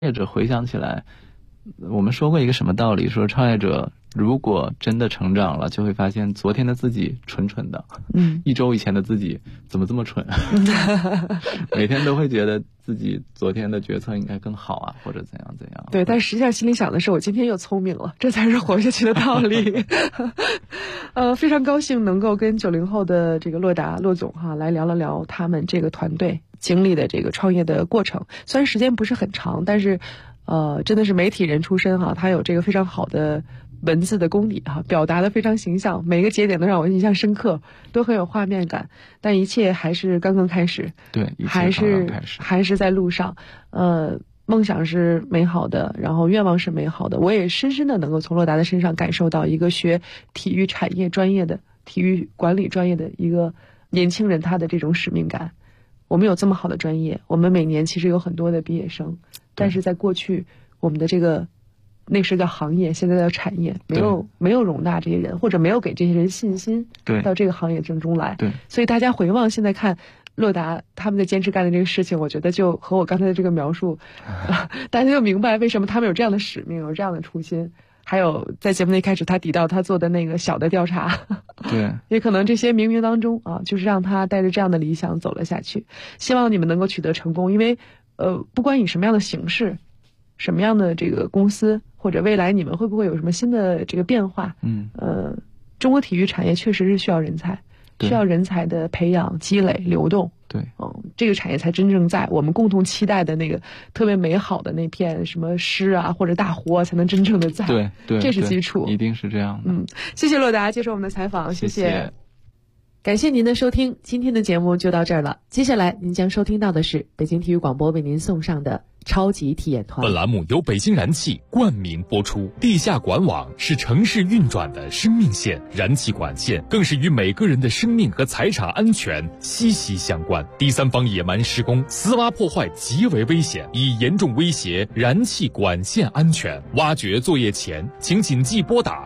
业者回想起来，我们说过一个什么道理？说创业者如果真的成长了，就会发现昨天的自己蠢蠢的，一周以前的自己怎么这么蠢？每天都会觉得自己昨天的决策应该更好啊，或者怎样怎样。 对，但实际上心里想的是，我今天又聪明了，这才是活下去的道理。非常高兴能够跟90后的这个骆总来聊了聊他们这个团队经历的这个创业的过程。虽然时间不是很长，但是真的是媒体人出身他有这个非常好的文字的功底表达的非常形象，每个节点都让我印象深刻，都很有画面感。但一切还是刚刚开始， 对， 还是在路上。梦想是美好的，然后愿望是美好的。我也深深的能够从骆的身上感受到一个学体育产业专业的、体育管理专业的一个年轻人他的这种使命感。我们有这么好的专业，我们每年其实有很多的毕业生，但是在过去我们的这个那时叫行业，现在叫产业，没有容纳这些人，或者没有给这些人信心到这个行业中来。 对， 所以大家回望现在看骆他们在坚持干的这个事情，我觉得就和我刚才的这个描述，大家就明白为什么他们有这样的使命，有这样的初心。还有在节目的一开始他提到他做的那个小的调查， 对， 也可能这些冥冥当中就是让他带着这样的理想走了下去。希望你们能够取得成功，因为不管以什么样的形式，什么样的这个公司，或者未来你们会不会有什么新的这个变化，中国体育产业确实是需要人才，需要人才的培养、积累、流动。 对， 这个产业才真正在我们共同期待的那个特别美好的那片什么诗或者大湖才能真正的在。 对， 这是基础， 一定是这样的。 谢谢骆接受我们的采访， 谢谢。 感谢您的收听，今天的节目就到这儿了。接下来您将收听到的是北京体育广播为您送上的超级体验团。 本栏目由北京燃气冠名播出。地下管网是城市运转的生命线，燃气管线更是与每个人的生命和财产安全息息相关。第三方野蛮施工、私挖破坏极为危险，已严重威胁燃气管线安全。挖掘作业前，请谨记拨打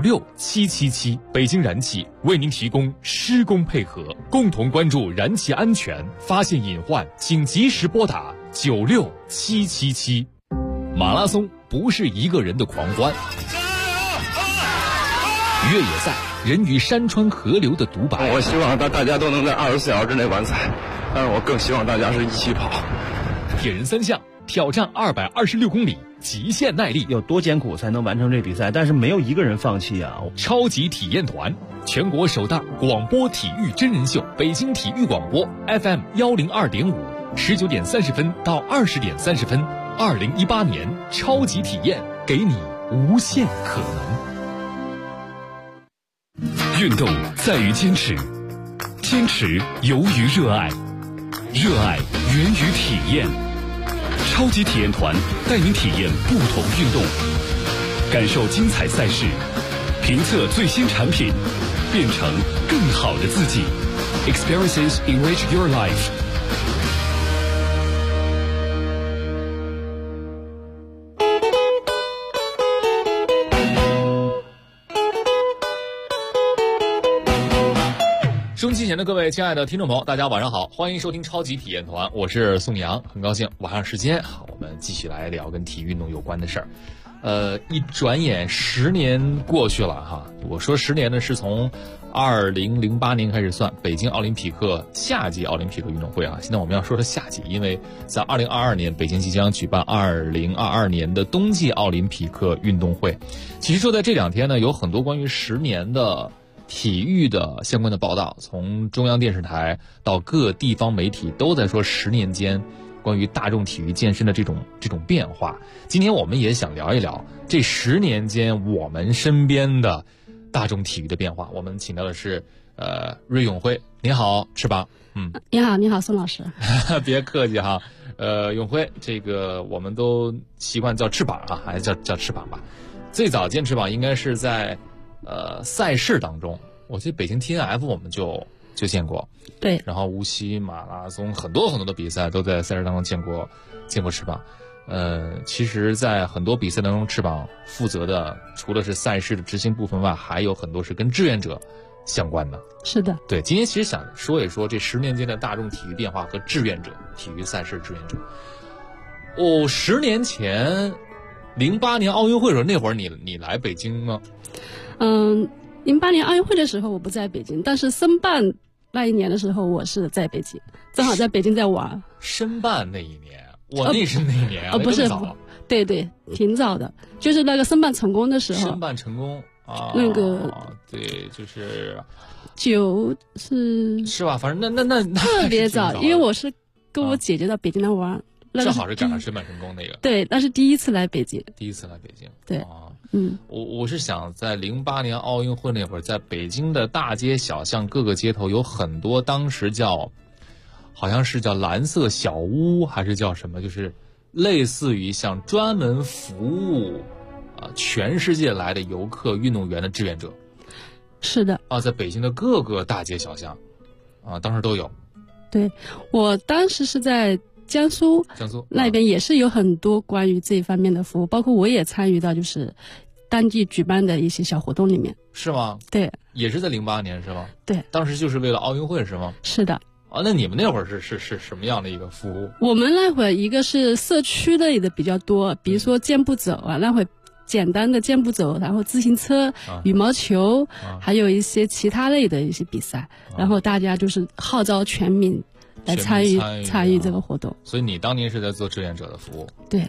96777。北京燃气为您提供施工配合，共同关注燃气安全，发现隐患请及时拨打96777。马拉松不是一个人的狂欢，越野赛人与山川河流的独白。 我希望大家都能在24小时之内完赛，但是我更希望大家是一起跑。 铁人三项挑战226公里，极限耐力， 有多艰苦才能完成这比赛？但是没有一个人放弃啊！ 超级体验团，全国首档广播体育真人秀，北京体育广播 FM 102.5，19点30分到20点30分，2018年超级体验，给你无限可能。运动在于坚持，坚持由于热爱，热爱源于体验。超级体验团带您体验不同运动，感受精彩赛事，评测最新产品，变成更好的自己。Experiences enrich your life。收音机前的各位亲爱的听众朋友，大家晚上好，欢迎收听超级体验团，我是宋阳，很高兴晚上时间我们继续来聊跟体育运动有关的事儿。一转眼10年过去了哈，我说10年呢是从2008年开始算，北京奥林匹克夏季奥林匹克运动会现在我们要说的夏季，因为在2022年北京即将举办2022年的冬季奥林匹克运动会。其实就在这2天呢，有很多关于10年的体育的相关的报道，从中央电视台到各地方媒体都在说10年间关于大众体育健身的这种变化。今天我们也想聊一聊这10年间我们身边的大众体育的变化。我们请到的是芮永辉，你好，翅膀。 你好宋老师。 别客气哈。永辉，这个我们都习惯叫翅膀还是叫翅膀吧。最早见翅膀应该是在赛事当中，我记得北京 TNF 我们就见过， 对， 然后无锡马拉松很多的比赛都在赛事当中见过翅膀。其实在很多比赛当中，翅膀负责的除了是赛事的执行部分外，还有很多是跟志愿者相关的。 是的， 对，今天其实想说一说这10年间的大众体育变化和志愿者体育赛事志愿者。 10年前，08年奥运会的时候，那会儿你来北京吗 ？08年奥运会的时候我不在北京，但是申办那一年的时候我是在北京，正好在北京在玩。 申办那一年，那是那一年啊？ 不是，对，挺早的，就是那个申办成功的时候。 申办成功啊， 那个对，就是是吧？反正那特别早，因为我是跟我姐姐到北京来玩。 正好是赶上申办成功那个， 对，那是第一次来北京。 对，我是想在08年奥运会那会儿，在北京的大街小巷各个街头有很多当时好像是叫蓝色小屋还是叫什么，就是类似于像专门服务全世界来的游客运动员的志愿者。 是的在北京的各个大街小巷当时都有。 对，我当时是在江苏那边，也是有很多关于这一方面的服务，包括我也参与到就是当地举办的一些小活动里面。 是吗？ 对， 也是在08年是吗？ 对， 当时就是为了奥运会是吗？ 是的。 那你们那会儿是什么样的一个服务？ 我们那会儿一个是社区类的比较多，比如说健步走那会简单的健步走，然后自行车、羽毛球，还有一些其他类的一些比赛，然后大家就是号召全民来参与这个活动。 所以你当年是在做志愿者的服务？ 对。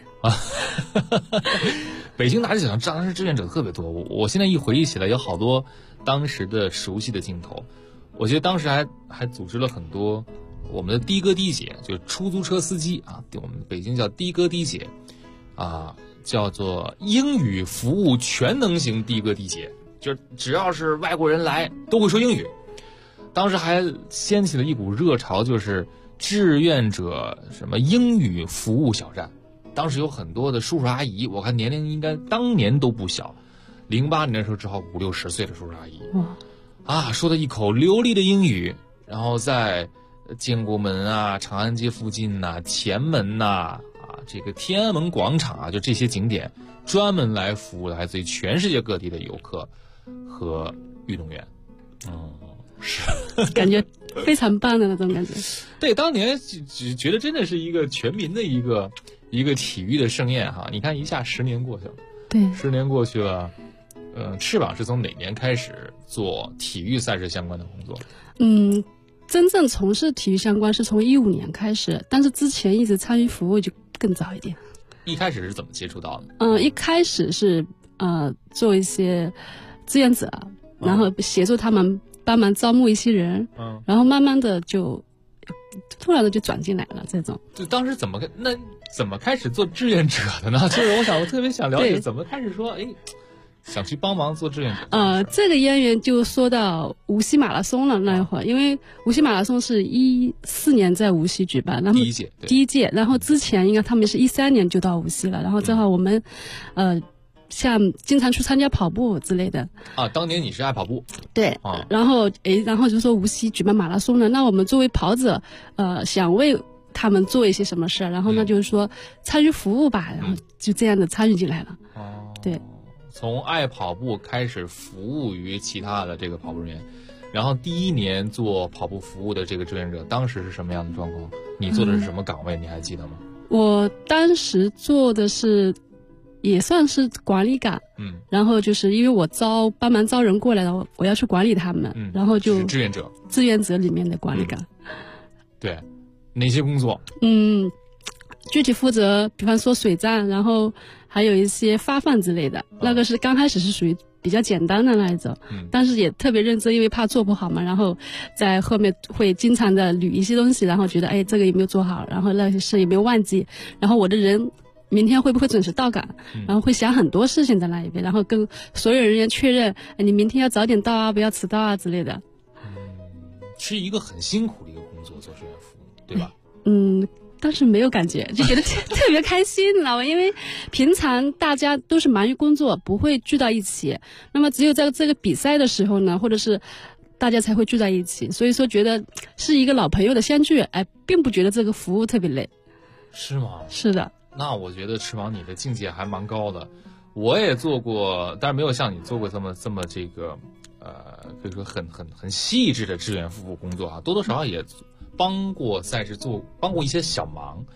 北京大街小巷当时志愿者特别多，我现在一回忆起来，有好多当时的熟悉的镜头。我觉得当时还组织了很多我们的的哥的姐，就是出租车司机我们北京叫的哥的姐叫做英语服务全能型的哥的姐，就只要是外国人来都会说英语。当时还掀起了一股热潮，就是志愿者什么英语服务小站。当时有很多的叔叔阿姨，我看年龄应该当年都不小，08年的时候正好50-60岁的叔叔阿姨。说的一口流利的英语，然后在建国门长安街附近前门这个天安门广场就这些景点，专门来服务来自于全世界各地的游客和运动员。是感觉非常棒的那种感觉。 对，当年只觉得真的是一个全民的一个体育的盛宴你看一下10年过去了。 对 ，10年过去了。翅膀是从哪年开始做体育赛事相关的工作？ 真正从事体育相关是从15年开始，但是之前一直参与服务就更早一点。 一开始是怎么接触到的？ 一开始是做一些志愿者，然后协助他们帮忙招募一些人，然后慢慢的就突然的就转进来了这种。 就当时怎么开始做志愿者的呢？就是我特别想了解怎么开始说想去帮忙做志愿者。 这个渊源就说到无锡马拉松了那一会儿，因为无锡马拉松是14年在无锡举办，然后第一届，然后之前应该他们是13年就到无锡了，然后正好我们像经常去参加跑步之类的。 当年你是爱跑步？ 对。然后就说无锡举办马拉松了，那我们作为跑者想为他们做一些什么事，然后呢就是说参与服务吧，然后就这样的参与进来了。对。 从爱跑步开始服务于其他的这个跑步人员，然后第一年做跑步服务的这个志愿者，当时是什么样的状况？你做的是什么岗位？你还记得吗？ 我当时做的是也算是管理岗，然后就是因为我帮忙招人过来了，我要去管理他们，然后就是志愿者里面的管理岗。 对，哪些工作？ 具体负责比方说水站，然后还有一些发放之类的，那个是刚开始是属于比较简单的那一种，但是也特别认真，因为怕做不好嘛，然后在后面会经常的捋一些东西，然后觉得这个有没有做好，然后那些事有没有忘记，然后我的人明天会不会准时到岗，然后会想很多事情在那一边，然后跟所有人员确认你明天要早点到不要迟到之类的。 是一个很辛苦的一个工作，做志愿服务，对吧？ 当时没有感觉，就觉得特别开心，你知道吗？因为平常大家都是忙于工作，不会聚到一起，那么只有在这个比赛的时候呢，或者是大家才会聚在一起，所以说觉得是一个老朋友的相聚，并不觉得这个服务特别累。 是吗？ 是的。 那我觉得翅膀你的境界还蛮高的。我也做过，但是没有像你做过这么这个可以说很细致的志愿服务工作多多少少也帮过赛事帮过一些小忙。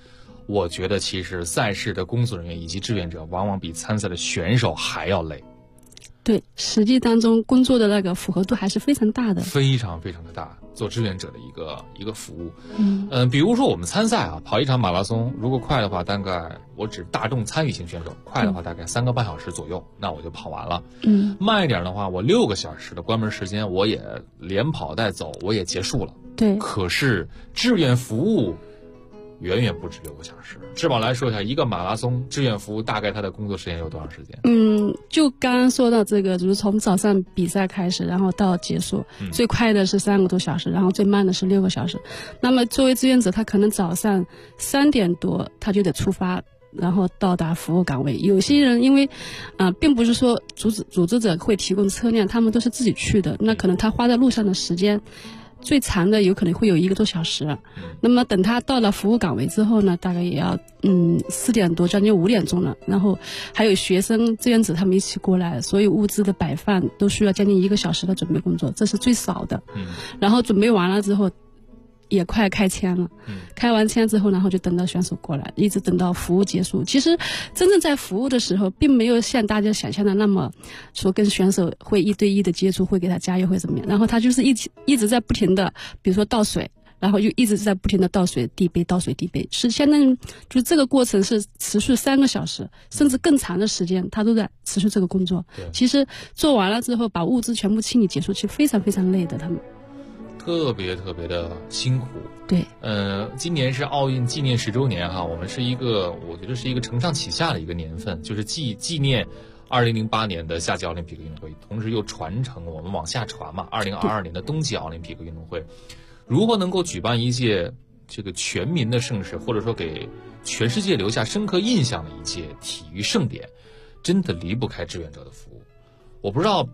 我觉得其实赛事的工作人员以及志愿者往往比参赛的选手还要累。 对，实际当中工作的那个符合度还是非常大的， 非常非常的大，做志愿者的一个服务。比如说我们参赛啊，跑一场马拉松，如果快的话，大概我指大众参与型选手，快的话大概3个半小时左右，那我就跑完了。慢一点的话，我6个小时的关门时间，我也连跑带走，我也结束了。 对。 可是志愿服务远远不止6个小时。志宝来说一下，一个马拉松志愿服务大概他的工作时间有多长时间？ 就刚刚说到这个，就是从早上比赛开始，然后到结束，最快的是3个多小时，然后最慢的是6个小时。那么作为志愿者，他可能早上3点多他就得出发，然后到达服务岗位。有些人因为并不是说组织者会提供车辆，他们都是自己去的，那可能他花在路上的时间最长的有可能会有1个多小时。那么等他到了服务岗位之后呢，大概也要4点多将近5点钟了。然后还有学生志愿者他们一起过来，所有物资的摆放都需要将近1个小时的准备工作，这是最少的。然后准备完了之后也快开签了，开完签之后，然后就等到选手过来，一直等到服务结束。其实真正在服务的时候，并没有像大家想象的那么说跟选手会1对1的接触，会给他加油会怎么样。然后他就是一直在不停的，比如说倒水，然后就一直在不停的倒水递杯，倒水递杯，是相当于就是这个过程是持续3个小时，甚至更长的时间，他都在持续这个工作。其实做完了之后，把物资全部清理结束，其实非常非常累的，他们。 特别特别的辛苦。 对， 今年是奥运纪念10周年哈，我们是我觉得是一个承上启下的一个年份，就是纪念2008年的夏季奥林匹克运动会，同时又传承我们往下传嘛，2022年的冬季奥林匹克运动会，如何能够举办一届这个全民的盛事，或者说给全世界留下深刻印象的一届体育盛典，真的离不开志愿者的服务。我不知道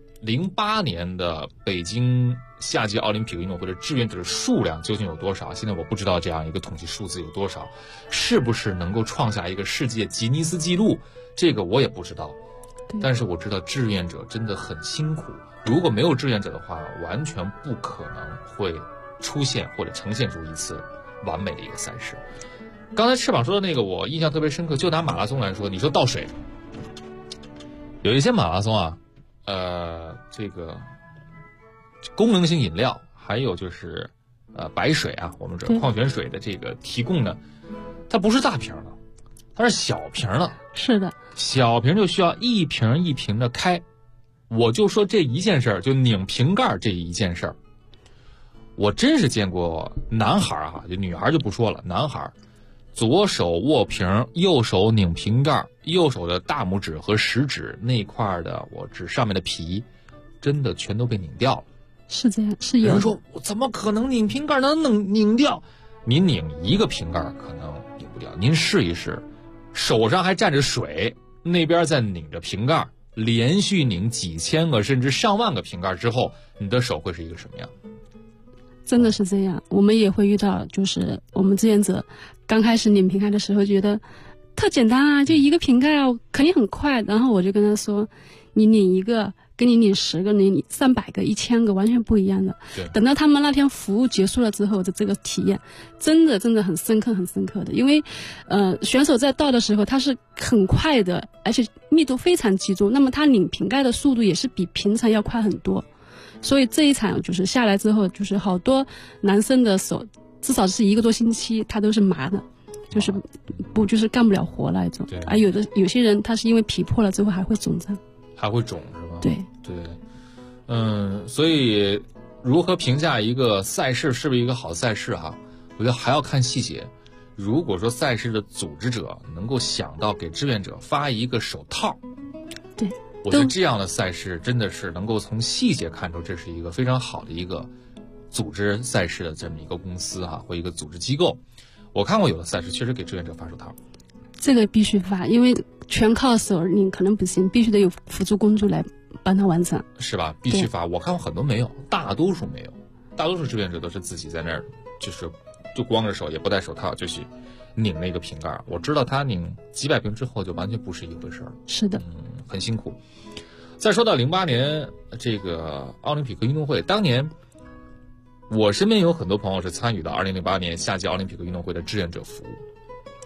08年的北京夏季奥林匹克运动会的志愿者的数量究竟有多少？现在我不知道这样一个统计数字有多少，是不是能够创下一个世界吉尼斯纪录？这个我也不知道。但是我知道志愿者真的很辛苦，如果没有志愿者的话，完全不可能会出现或者呈现出一次完美的一个赛事。刚才翅膀说的那个我印象特别深刻，就拿马拉松来说，你说倒水，有一些马拉松啊，这个功能性饮料，还有就是白水啊，我们这矿泉水的这个提供呢，它不是大瓶的，它是小瓶的。 是的， 小瓶就需要一瓶一瓶的开。我就说这一件事儿，就拧瓶盖这一件事儿，我真是见过男孩啊，就女孩就不说了，男孩左手握瓶，右手拧瓶盖，右手的大拇指和食指那块的我指上面的皮，真的全都被拧掉了。 是这样，是有人说我怎么可能拧瓶盖能拧掉？您拧一个瓶盖可能拧不掉，您试一试，手上还沾着水，那边在拧着瓶盖，连续拧几千个甚至上万个瓶盖之后，你的手会是一个什么样？ 真的是这样，我们也会遇到，就是我们志愿者刚开始拧瓶盖的时候，觉得特简单啊，就一个瓶盖啊，肯定很快。然后我就跟他说，你拧一个跟你拧10个、拧300个、1000个完全不一样的。等到他们那天服务结束了之后的这个体验，真的很深刻的。因为选手在倒的时候他是很快的，而且密度非常集中，那么他拧瓶盖的速度也是比平常要快很多。所以这一场就是下来之后，就是好多男生的手至少是1个多星期他都是麻的，就是干不了活那一种。而有些人他是因为皮破了之后还会肿胀， 还会肿是吧？ 对， 所以如何评价一个赛事是不是一个好赛事哈？我觉得还要看细节。如果说赛事的组织者能够想到给志愿者发一个手套， 对， 我觉得这样的赛事真的是能够从细节看出这是一个非常好的一个组织赛事的这么一个公司哈，或一个组织机构。我看过有的赛事确实给志愿者发手套， 这个必须发，因为全靠手拧可能不行，必须得有辅助工具来帮他完成， 是吧？必须发。我看过很多没有，大多数没有，大多数志愿者都是自己在那儿，就光着手也不戴手套就去拧那个瓶盖。我知道他拧几百瓶之后就完全不是一回事了。 是的， 很辛苦。再说到08年这个奥林匹克运动会，当年我身边有很多朋友是参与到2008年夏季奥林匹克运动会的志愿者服务。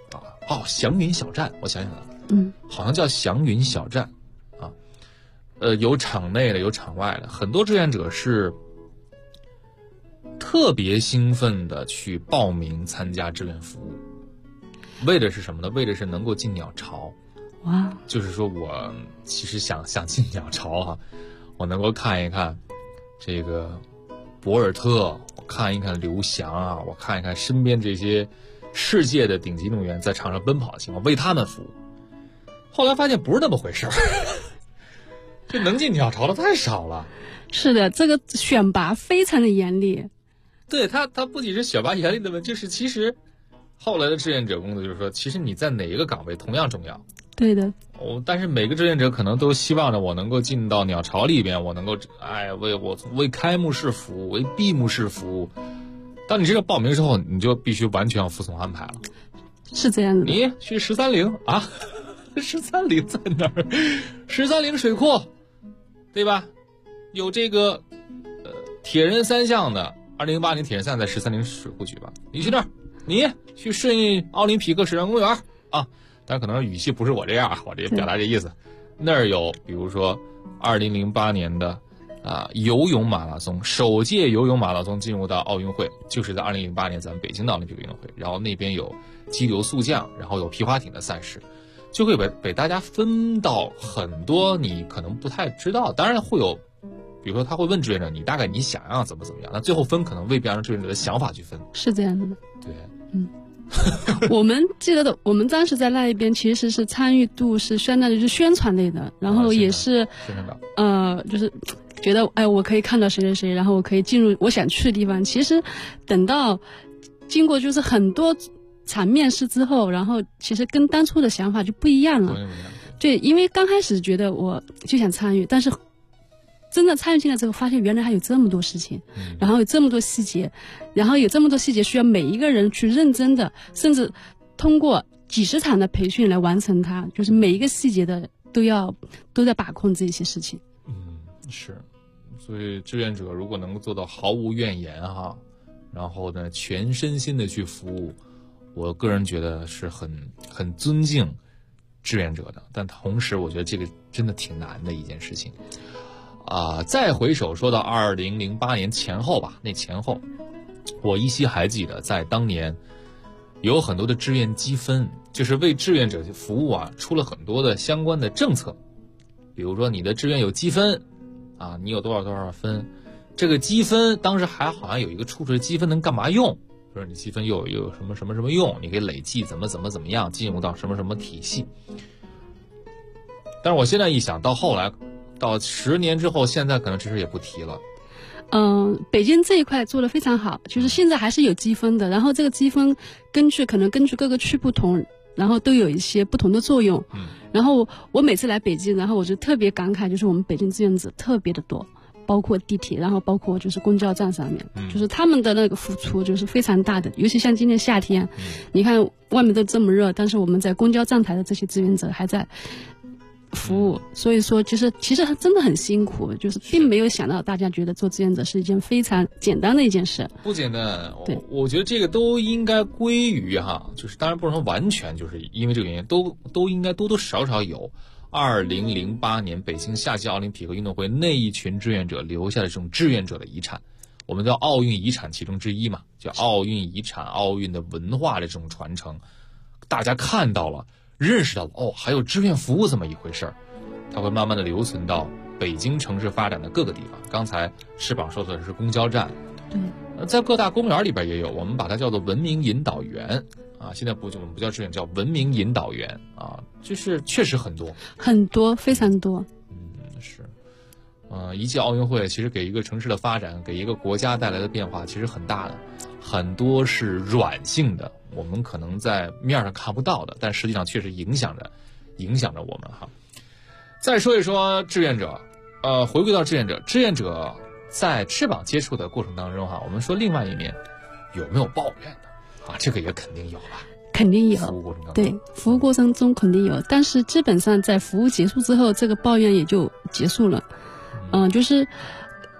祥云小站，我想想了，好像叫祥云小站啊。有场内的，有场外的，很多志愿者是特别兴奋的去报名参加志愿服务，为的是什么呢？为的是能够进鸟巢。 哇！ 就是说我其实想进鸟巢哈，我能够看一看这个博尔特，我看一看刘翔啊，我看一看身边这些世界的顶级运动员在场上奔跑的情况，为他们服务。后来发现不是那么回事儿，这能进鸟巢的太少了。 是的，这个选拔非常的严厉。 对他不仅是选拔严厉的问题，就是其实后来的志愿者工作就是说，其实你在哪一个岗位同样重要。 对的。 但是每个志愿者可能都希望着我能够进到鸟巢里边，我能够为开幕式服务，为闭幕式服务。当你这个报名之后，你就必须完全要服从安排了。 是这样的。 你去13陵啊，13陵在哪儿？13陵水库，对吧？有这个铁人三项的，2008年铁人三项在13陵水库举办，你去那儿，你去顺应奥林匹克水上公园啊。但可能语气不是我这样，我这表达这意思。那儿有比如说2008年的游泳马拉松，首届游泳马拉松进入到奥运会，就是在2008年咱们北京的奥林匹克运动会。然后那边有激流速降，然后有皮划艇的赛事，就会被大家分到很多你可能不太知道。当然会有，比如说他会问志愿者，你大概你想要怎么样，那最后分可能未必按照志愿者的想法去分。 是这样的。 对， 我们记得的，我们当时在那一边其实是参与度是相当于是宣传类的，然后也是就是觉得我可以看到谁谁谁，然后我可以进入我想去的地方。其实等到经过就是很多场面试之后，然后其实跟当初的想法就不一样了。对，因为刚开始觉得我就想参与，但是真的参与进来之后，发现原来还有这么多事情，然后有这么多细节，然后有这么多细节需要每一个人去认真的，甚至通过几十场的培训来完成它，就是每一个细节的都在把控这些事情。 是，所以志愿者如果能够做到毫无怨言然后呢全身心的去服务，我个人觉得是很尊敬志愿者的。但同时我觉得这个真的挺难的一件事情。再回首说到2008年前后吧，那前后我依稀还记得，在当年有很多的志愿积分，就是为志愿者服务出了很多的相关的政策。比如说你的志愿有积分你有多少分，这个积分当时还好像有一个出处，积分能干嘛用，说你积分又有什么用，你可以累计怎么样进入到什么体系。但是我现在一想到后来到10年之后，现在可能这事也不提了。 北京这一块做得非常好，就是现在还是有积分的，然后这个积分根据各个区不同，然后都有一些不同的作用。然后我每次来北京，然后我就特别感慨，就是我们北京志愿者特别的多，包括地铁，然后包括就是公交站上面，就是他们的那个付出就是非常大的。尤其像今年夏天，你看外面都这么热，但是我们在公交站台的这些志愿者还在服务，所以说其实真的很辛苦，就是并没有想到大家觉得做志愿者是一件非常简单的一件事。 不简单。我觉得这个都应该归于就是当然不能说完全就是因为这个原因，都应该多多少少有2008年北京夏季奥林匹克运动会那一群志愿者留下的这种志愿者的遗产，我们叫奥运遗产其中之一嘛，叫奥运遗产，奥运的文化的这种传承，大家看到了认识到了还有志愿服务这么一回事儿，它会慢慢的留存到北京城市发展的各个地方。刚才翅膀说的是公交站， 对， 在各大公园里边也有，我们把它叫做文明引导员现在我们不叫志愿，叫文明引导员就是确实很多非常多。 是。一届奥运会其实给一个城市的发展，给一个国家带来的变化其实很大的，很多是软性的，我们可能在面上看不到的，但实际上确实影响着我们再说一说志愿者，回归到志愿者在翅膀接触的过程当中我们说另外一面有没有抱怨的这个也肯定有吧？ 肯定有， 服务过程当中， 对，服务过程中肯定有，但是基本上在服务结束之后，这个抱怨也就结束了。就是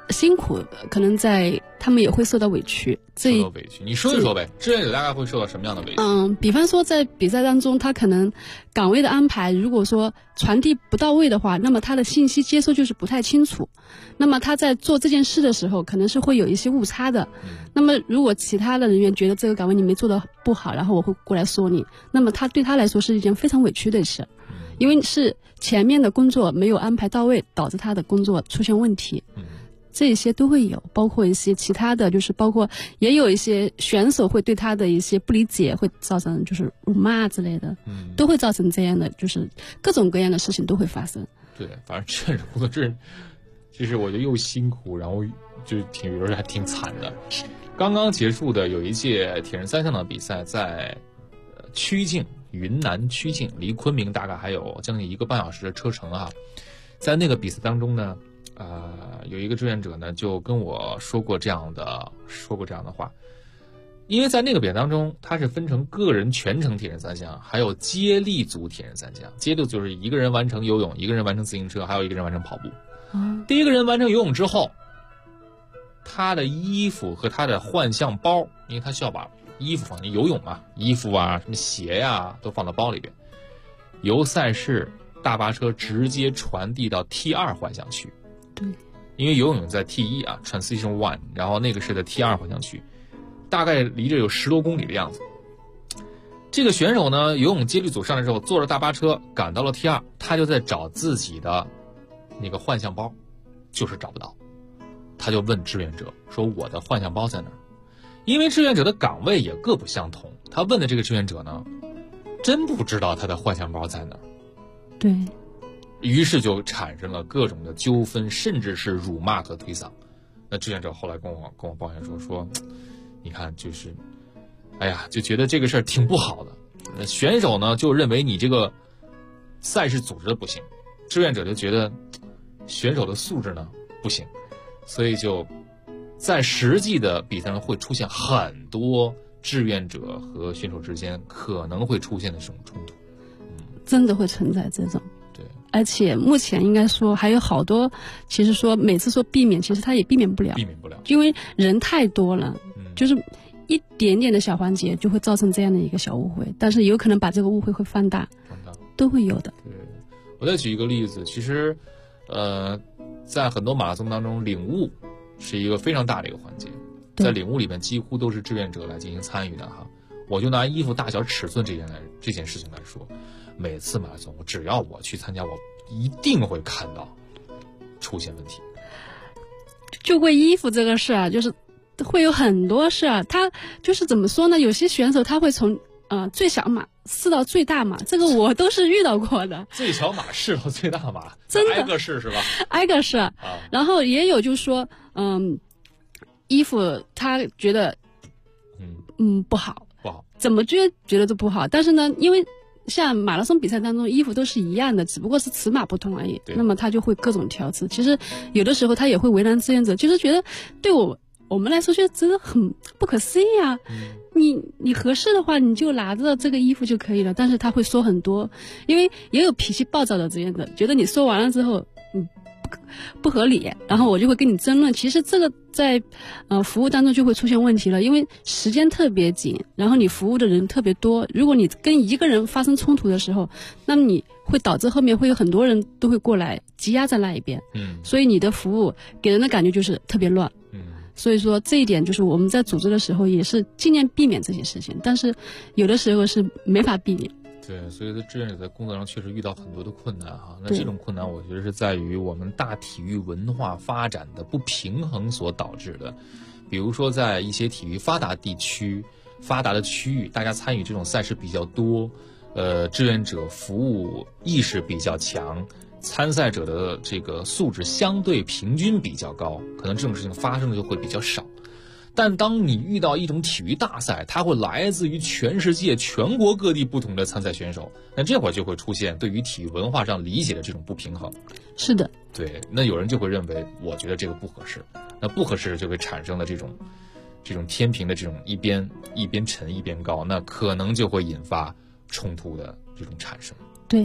辛苦，可能在他们也会受到委屈。 受到委屈，你说一说呗，志愿者大概会受到什么样的委屈？ 比方说在比赛当中，他可能岗位的安排，如果说传递不到位的话，那么他的信息接收就是不太清楚。那么他在做这件事的时候，可能是会有一些误差的。那么如果其他的人员觉得这个岗位你没做得不好，然后我会过来说你，那么他对他来说是一件非常委屈的事，因为是前面的工作没有安排到位，导致他的工作出现问题。这些都会有，包括一些其他的，就是包括也有一些选手会对他的一些不理解，会造成就是辱骂之类的，都会造成这样的，就是各种各样的事情都会发生。 对，反正志愿者工作其实我觉得又辛苦，然后就有时候还挺惨的。刚刚结束的有一届铁人三项的比赛，在曲靖，云南曲靖，离昆明大概还有将近1个半小时的车程啊。在那个比赛当中呢，有一个志愿者呢就跟我说过这样的话，因为在那个比赛当中，它是分成个人全程铁人三项，还有接力组铁人三项。接力就是一个人完成游泳，一个人完成自行车，还有一个人完成跑步。第一个人完成游泳之后，他的衣服和他的换项包，因为他需要把衣服放进游泳嘛，衣服啊什么鞋呀都放到包里边，由赛事大巴车直接传递到 T2 换项区。 对， 因为游泳在 T1 啊 Transition 1， 然后那个是在 T2 换项区，大概离这有10多公里的样子。这个选手呢，游泳接力组上来之后，坐着大巴车赶到了 T2， 他就在找自己的那个换项包，就是找不到，他就问志愿者说我的换项包在哪儿？因为志愿者的岗位也各不相同，他问的这个志愿者呢，真不知道他的换项包在哪儿。 对， 于是就产生了各种的纠纷，甚至是辱骂和推搡。那志愿者后来跟我抱怨说，你看就是，哎呀，就觉得这个事儿挺不好的。选手呢就认为你这个赛事组织的不行，志愿者就觉得选手的素质呢不行，所以就在实际的比赛中会出现很多志愿者和选手之间可能会出现的这种冲突。 真的会存在这种。 对， 而且目前应该说还有好多，其实说每次说避免，其实他也避免不了，因为人太多了，就是一点点的小环节就会造成这样的一个小误会，但是有可能把这个误会会放大，都会有的。 对，我再举一个例子，其实，在很多马拉松当中，领悟是一个非常大的一个环节，在领悟里面几乎都是志愿者来进行参与的哈。我就拿衣服大小尺寸这件事情来说，每次马拉松只要我去参加，我一定会看到出现问题。 就为衣服这个事啊，就是会有很多事啊，他就是怎么说呢？有些选手他会从最小码试到最大码，这个我都是遇到过的。 最小码试到最大码， 真的挨个试是吧？ 挨个试啊。然后也有就是说，衣服他觉得不好，怎么觉得都不好。但是呢，因为像马拉松比赛当中衣服都是一样的，只不过是尺码不同而已，那么他就会各种挑刺。其实有的时候他也会为难志愿者，就是觉得对我们来说就真的很不可思议啊。你合适的话你就拿着这个衣服就可以了，但是他会说很多，因为也有脾气暴躁的志愿者，觉得你说完了之后不合理，然后我就会跟你争论。其实这个在服务当中就会出现问题了，因为时间特别紧，然后你服务的人特别多，如果你跟一个人发生冲突的时候，那么你会导致后面会有很多人都会过来积压在那一边，所以你的服务给人的感觉就是特别乱。所以说这一点就是我们在组织的时候也是尽量避免这些事情，但是有的时候是没法避免。 对，所以在志愿者在工作上确实遇到很多的困难哈。那这种困难我觉得是在于我们大体育文化发展的不平衡所导致的。比如说在一些体育发达地区、发达的区域，大家参与这种赛事比较多，志愿者服务意识比较强，参赛者的这个素质相对平均比较高，可能这种事情发生的就会比较少。但当你遇到一种体育大赛，它会来自于全世界全国各地不同的参赛选手，那这会儿就会出现对于体育文化上理解的这种不平衡。 是的， 对，那有人就会认为，我觉得这个不合适，那不合适就会产生了这种天平的这种一边沉一边高，那可能就会引发冲突的这种产生。 对，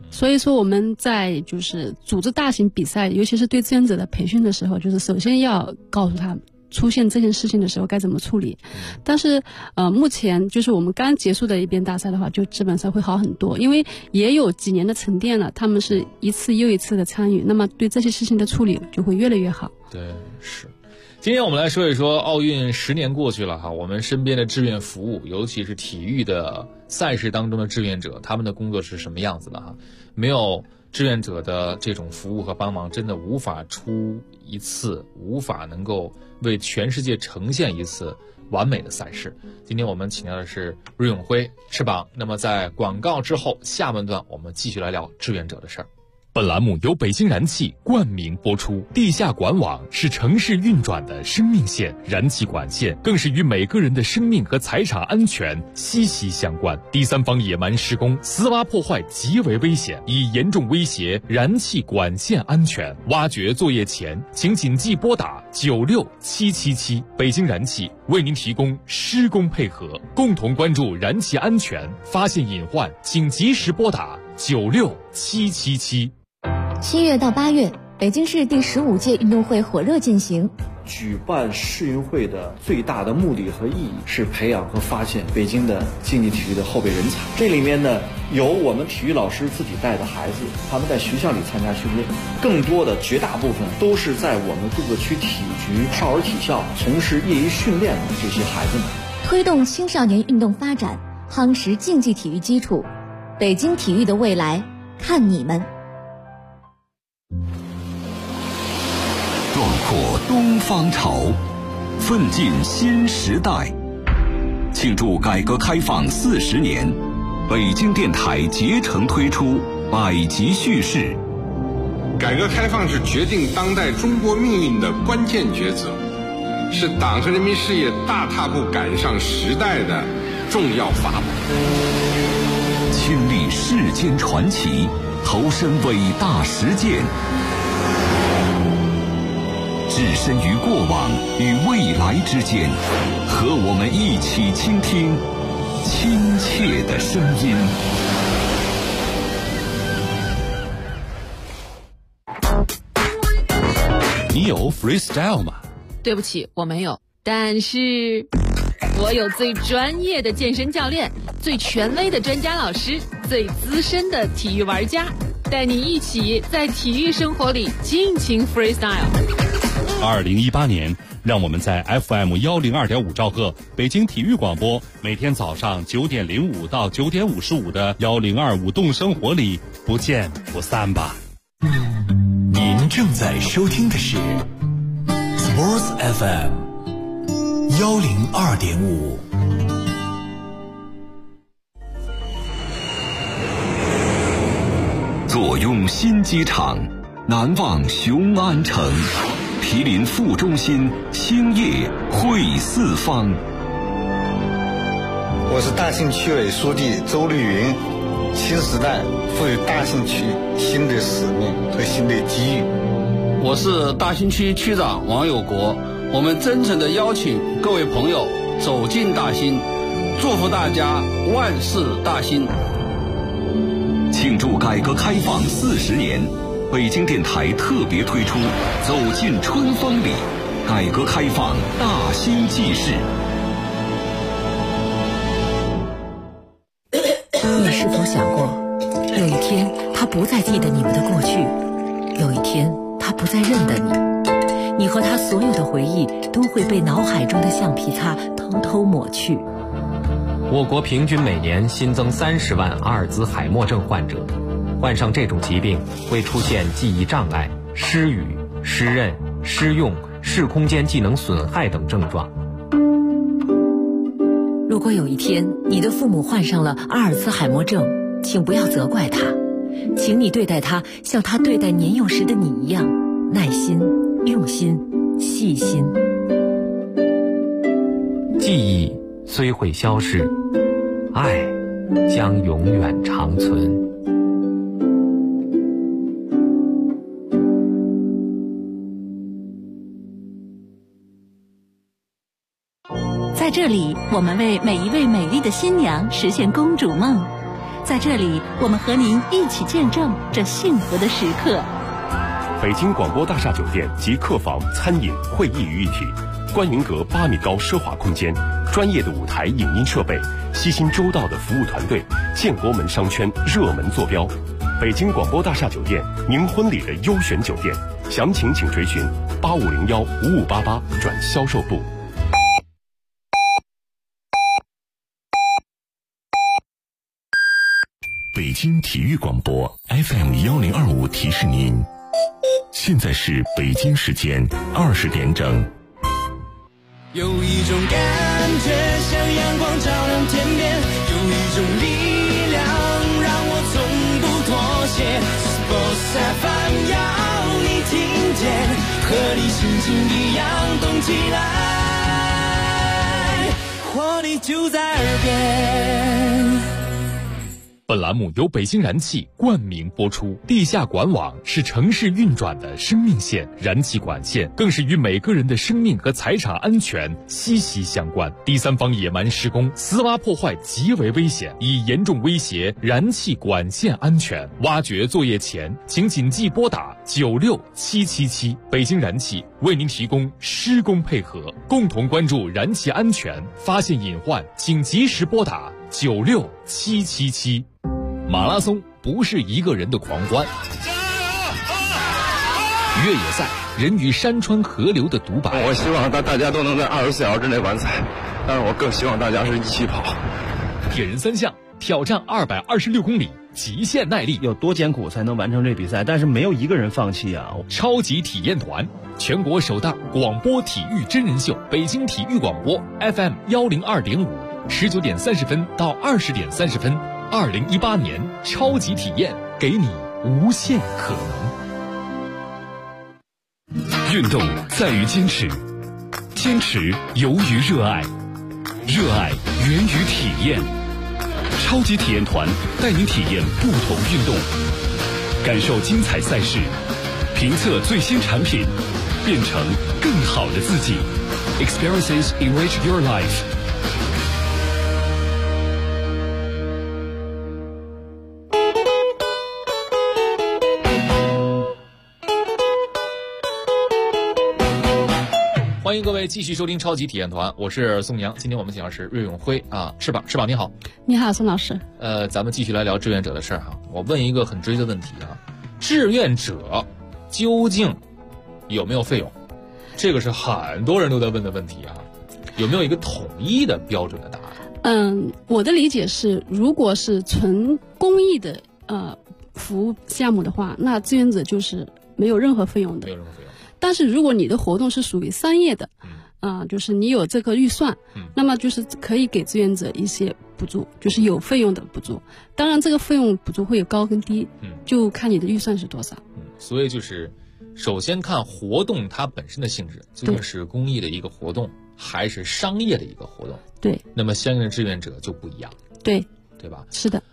所以说我们在就是组织大型比赛，尤其是对志愿者的培训的时候，就是首先要告诉他们出现这件事情的时候该怎么处理。但是目前就是我们刚结束的一遍大赛的话，就基本上会好很多，因为也有几年的沉淀了，他们是一次又一次的参与，那么对这些事情的处理就会越来越好。 对，是。今天我们来说一说奥运10年过去了哈，我们身边的志愿服务，尤其是体育的赛事当中的志愿者，他们的工作是什么样子的哈？没有志愿者的这种服务和帮忙，真的无法出一次，无法能够为全世界呈现一次完美的赛事。今天我们请到的是瑞永辉翅膀。那么在广告之后，下半段我们继续来聊志愿者的事儿。 本栏目由北京燃气冠名播出。地下管网是城市运转的生命线，燃气管线更是与每个人的生命和财产安全息息相关。第三方野蛮施工、私挖破坏极为危险，已严重威胁燃气管线安全。挖掘作业前，请谨记拨打96777。北京燃气为您提供施工配合，共同关注燃气安全，发现隐患请及时拨打96777。 7月到8月，北京市第15届运动会火热进行。 举办世运会的最大的目的和意义是培养和发现北京的竞技体育的后备人才。这里面呢，有我们体育老师自己带的孩子，他们在学校里参加训练，更多的绝大部分都是在我们各个区体局、少儿体校从事业余训练的这些孩子们。 推动青少年运动发展，夯实竞技体育基础，北京体育的未来，看你们！ 壮阔东方潮，奋进新时代。庆祝改革开放40年，北京电台竭诚推出百集叙事。 改革开放是决定当代中国命运的关键抉择，是党和人民事业大踏步赶上时代的重要法宝。 亲历世间传奇，投身伟大实践，置身于过往与未来之间，和我们一起倾听亲切的声音。 你有 freestyle 吗？ 对不起，我没有，但是我有最专业的健身教练，最权威的专家老师，最资深的体育玩家，带你一起在体育生活里尽情 freestyle。 2018年，让我们在 FM 102.5兆赫北京体育广播，每天早上9点05到9点55的102舞动生活里不见不散吧。 您正在收听的是 Sports FM 102.5。坐拥新机场，难忘雄安城，毗邻副中心，兴业汇四方。 我是大兴区委书记周绿云。新时代赋予大兴区新的使命和新的机遇。 我是大兴区区长王有国，我们真诚地邀请各位朋友走进大兴，祝福大家万事大兴。 庆祝改革开放40年，北京电台特别推出走进春风里改革开放大兴纪事。 你是否想过，有一天他不再记得你们的过去，有一天他不再认得你，你和他所有的回忆都会被脑海中的橡皮擦偷偷抹去。 我国平均每年新增30万阿尔兹海默症患者，患上这种疾病会出现记忆障碍、失语、失认、失用、视空间技能损害等症状。 如果有一天你的父母患上了阿尔兹海默症，请不要责怪他，请你对待他像他对待年幼时的你一样，耐心、用心、细心。 记忆虽会消逝，爱将永远长存。 在这里，我们为每一位美丽的新娘实现公主梦。 在这里，我们和您一起见证这幸福的时刻。 北京广播大厦酒店集客房、餐饮、会议于一体，观云阁8米高奢华空间，专业的舞台影音设备，悉心周到的服务团队，建国门商圈热门坐标。北京广播大厦酒店，您婚礼的优选酒店，详情请垂询8501-5588转销售部。 北京体育广播 FM1025提示您，现在是北京时间20点整。 有一种感觉像阳光照亮天边，有一种力量让我从不妥协。Sports FM 要你听见，和你心情一样动起来，活力就在耳边。 本栏目由北京燃气冠名播出。地下管网是城市运转的生命线，燃气管线更是与每个人的生命和财产安全息息相关。第三方野蛮施工、私挖破坏极为危险，已严重威胁燃气管线安全。挖掘作业前，请谨记拨打96777。北京燃气为您提供施工配合，共同关注燃气安全，发现隐患请及时拨打96777。马拉松不是一个人的狂欢，越野赛人与山川河流的独白。 我希望大家都能在24小时之内完赛，但是我更希望大家是一起跑。 铁人3项挑战226公里，极限耐力， 有多艰苦才能完成这比赛？但是没有一个人放弃啊！ 超级体验团，全国首档广播体育真人秀，北京体育广播 FM102.5，19点30分到20点30分。2018年超级体验，给你无限可能。运动在于坚持，坚持由于热爱，热爱源于体验。超级体验团带您体验不同运动，感受精彩赛事，评测最新产品，变成更好的自己。Experiences enrich your life。 欢迎各位继续收听超级体验团，我是宋阳。今天我们讲的是瑞永辉啊，翅膀你好。 你好，宋老师。 咱们继续来聊志愿者的事儿哈。我问一个很追的问题啊，志愿者究竟有没有费用？这个是很多人都在问的问题啊，有没有一个统一的标准的答案？ 我的理解是，如果是纯公益的服务项目的话，那志愿者就是没有任何费用的。 没有任何费用。 但是如果你的活动是属于商业的，就是你有这个预算，那么就是可以给志愿者一些补助，就是有费用的补助。当然这个费用补助会有高跟低，就看你的预算是多少。 所以就是首先看活动它本身的性质，究竟是公益的一个活动还是商业的一个活动。 对。 那么相应的志愿者就不一样。 对吧？ 是的。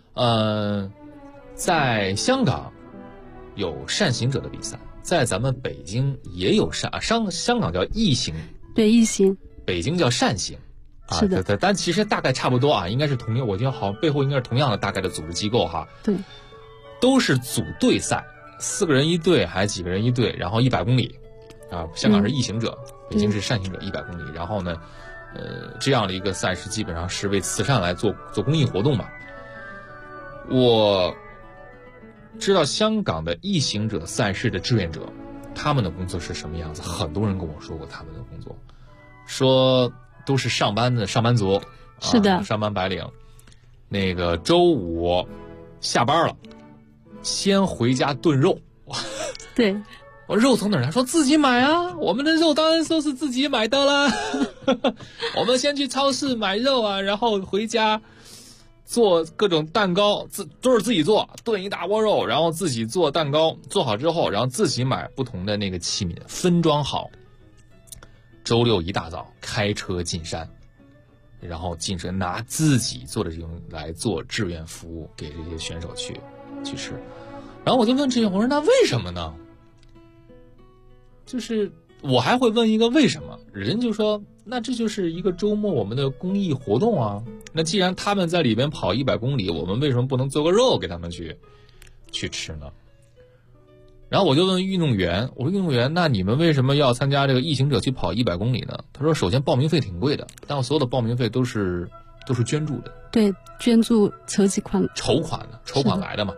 在香港有善行者的比赛，在咱们北京也有香港叫义行， 对，义行，北京叫善行， 是的， 但其实大概差不多啊，应该是同样，我觉得好像背后应该是同样的大概的组织机构哈， 对， 都是组队赛，4个人一队还是几个人一队，然后100公里，啊，香港是义行者，北京是善行者100公里，然后呢，这样的一个赛事基本上是为慈善来做公益活动嘛，我知道香港的义行者赛事的志愿者，他们的工作是什么样子？很多人跟我说过他们的工作，说都是上班族， 是的， 上班白领。那个周五下班了，先回家炖肉。 对， 我肉从哪儿来？说自己买啊，我们的肉当然都是自己买的啦。我们先去超市买肉啊，然后回家做各种蛋糕，都是自己做，炖一大锅肉，然后自己做蛋糕，做好之后，然后自己买不同的那个器皿，分装好。周六一大早开车进山，然后进山拿自己做的这种来做志愿服务，给这些选手去吃。然后我就问志愿，我说那为什么呢？就是我还会问一个为什么，人就说那这就是一个周末我们的公益活动啊，那既然他们在里边跑100公里，我们为什么不能做个肉给他们去吃呢？然后我就问运动员，我说运动员，那你们为什么要参加这个异行者去跑100公里呢？他说首先报名费挺贵的，但我所有的报名费都是捐助的。 对，捐助筹款来的嘛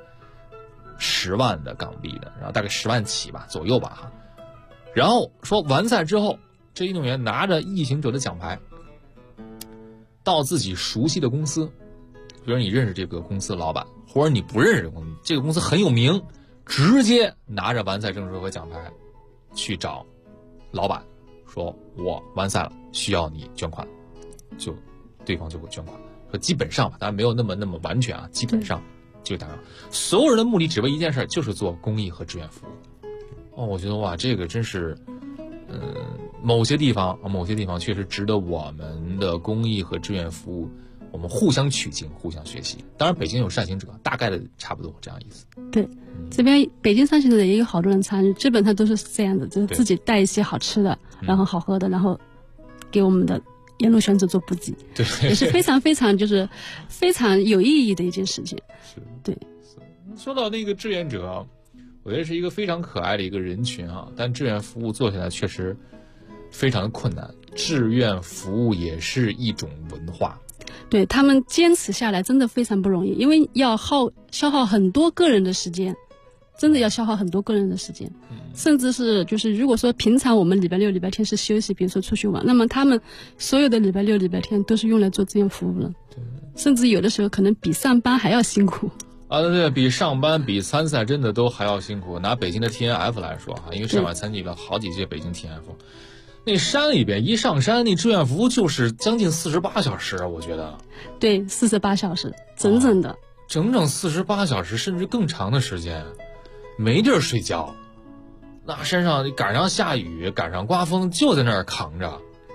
，10万的港币的，然后大概10万起吧左右吧哈。然后说完赛之后，这运动员拿着异行者的奖牌到自己熟悉的公司，比如你认识这个公司老板，或者你不认识这个公司很有名，直接拿着完赛证书和奖牌去找老板说我完赛了，需要你捐款，就对方就会捐款。说基本上吧，当然没有那么完全啊，基本上就达到。所有人的目的只为一件事，就是做公益和志愿服务。我觉得哇，这个真是某些地方确实值得我们的公益和志愿服务我们互相取经，互相学习。当然北京有善行者，大概的差不多这样意思。对，这边北京善行者也有好多人参与，基本上都是这样的，就是自己带一些好吃的，然后好喝的，然后给我们的沿路选手做补给， 对， 也是非常非常就是非常有意义的一件事情。 是， 对。 说到那个志愿者，我觉得是一个非常可爱的一个人群啊，但志愿服务做起来确实非常的困难。志愿服务也是一种文化， 对，他们坚持下来真的非常不容易，因为要消耗很多个人的时间，真的要消耗很多个人的时间，甚至是就是如果说平常我们礼拜六礼拜天是休息，比如说出去玩，那么他们所有的礼拜六礼拜天都是用来做志愿服务了，甚至有的时候可能比上班还要辛苦啊。对，比上班比参赛真的都还要辛苦。拿北京的 TNF 来说哈，因为上海参与了好几届北京 TNF， 那山里边一上山，那志愿服务就是将近48小时，我觉得。对 ，48小时，整整的， 整48小时，甚至更长的时间，没地儿睡觉。那山上赶上下雨，赶上刮风，就在那儿扛着。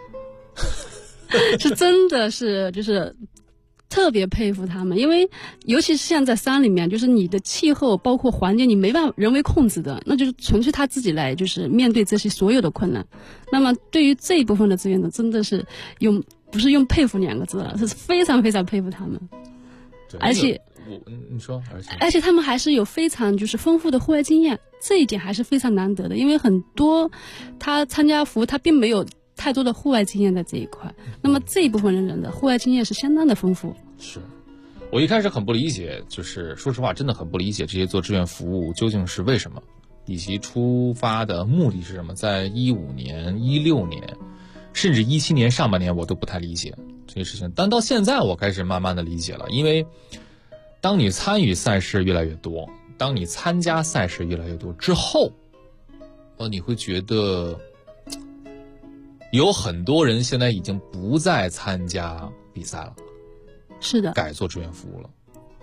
是真的是就是特别佩服他们，因为尤其是像在山里面，就是你的气候包括环境你没办法人为控制的，那就是纯粹他自己来就是面对这些所有的困难。那么对于这一部分的志愿者，真的是不是用佩服2个字了，是非常非常佩服他们。而且你说而且他们还是有非常就是丰富的户外经验，这一点还是非常难得的，因为很多他参加服务他并没有太多的户外经验在这一块，那么这一部分人的户外经验是相当的丰富。 是，我一开始很不理解，就是说实话真的很不理解这些做志愿服务究竟是为什么，以及出发的目的是什么。在15年、16年，甚至17年上半年，我都不太理解这些事情。但到现在，我开始慢慢的理解了，因为当你参与赛事越来越多，当你参加赛事越来越多之后，你会觉得有很多人现在已经不再参加比赛了。 是的， 改做志愿服务了，